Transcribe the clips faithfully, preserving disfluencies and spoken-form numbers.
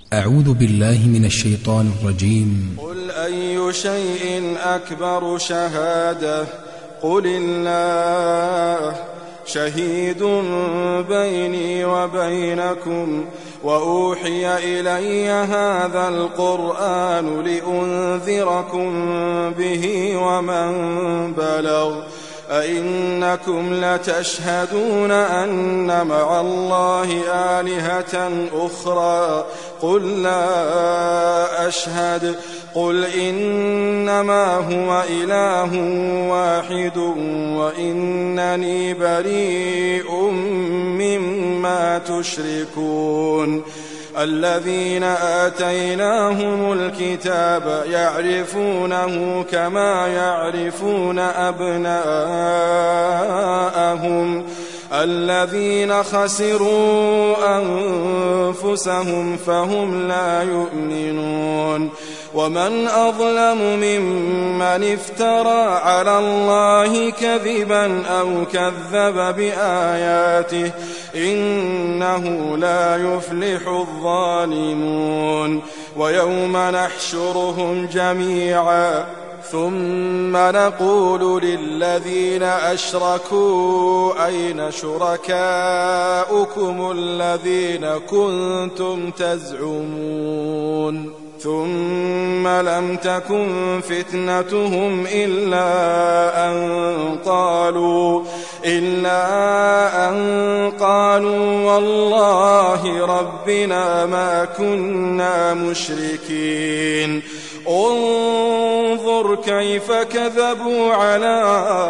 أعوذ بالله من الشيطان الرجيم. قل أي شيء أكبر شهادة قل الله شهيد بيني وبينكم وأوحي إلي هذا القرآن لأنذركم به ومن بلغ أئنكم لتشهدون أن مع الله آلهة أخرى قل لا أشهد قل إنما هو إله واحد وإنني بريء مما تشركون الذين آتيناهم الكتاب يعرفونه كما يعرفون أبناءهم الذين خسروا أنفسهم فهم لا يؤمنون ومن أظلم ممن افترى على الله كذبا أو كذب بآياته إنه لا يفلح الظالمون ويوم نحشرهم جميعا ثم نقول للذين أشركوا أين شركاؤكم الذين كنتم تزعمون ثم لم تكن فتنتهم إلا أن قالوا إلا أن قالوا والله ربنا ما كنا مشركين انظر كيف كذبوا على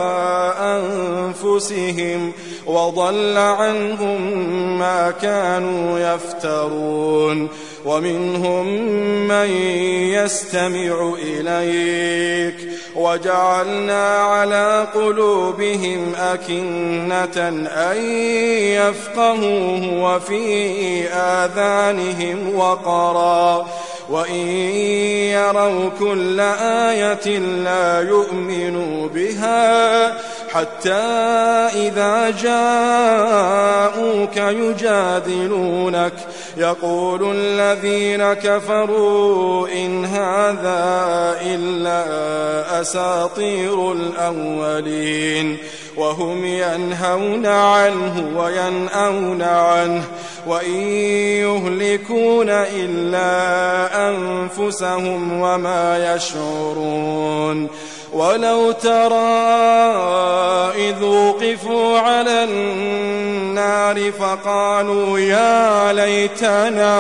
أنفسهم وضل عنهم ما كانوا يفترون ومنهم من يستمع إليك وجعلنا على قلوبهم أكنة أن يفقهوه وفي آذانهم وقرا وإن يروا كل آية لا يؤمنوا بها حتى إذا جاءوك يجادلونك يقول الذين كفروا إن هذا إلا أساطير الأولين وهم ينهون عنه وينأون عنه وإن يهلكون إلا أنفسهم وما يشعرون ولو ترى إذ وقفوا على النار فقالوا يا ليتنا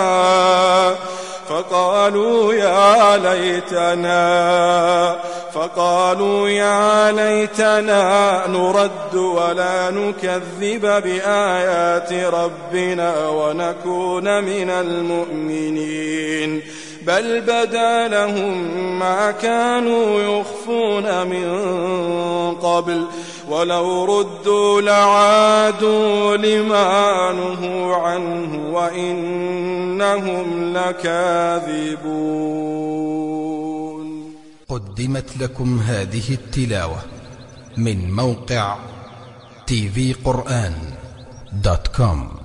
فقالوا يا ليتنا فقالوا يا ليتنا نرد ولا نكذب بآيات ربنا ونكون من المؤمنين بل بدا لهم ما كانوا يخفون من قبل ولو ردوا لعادوا لما نهوا عنه وإنهم لكاذبون. قدمت لكم هذه التلاوة من موقع تي في قرآن دوت كوم.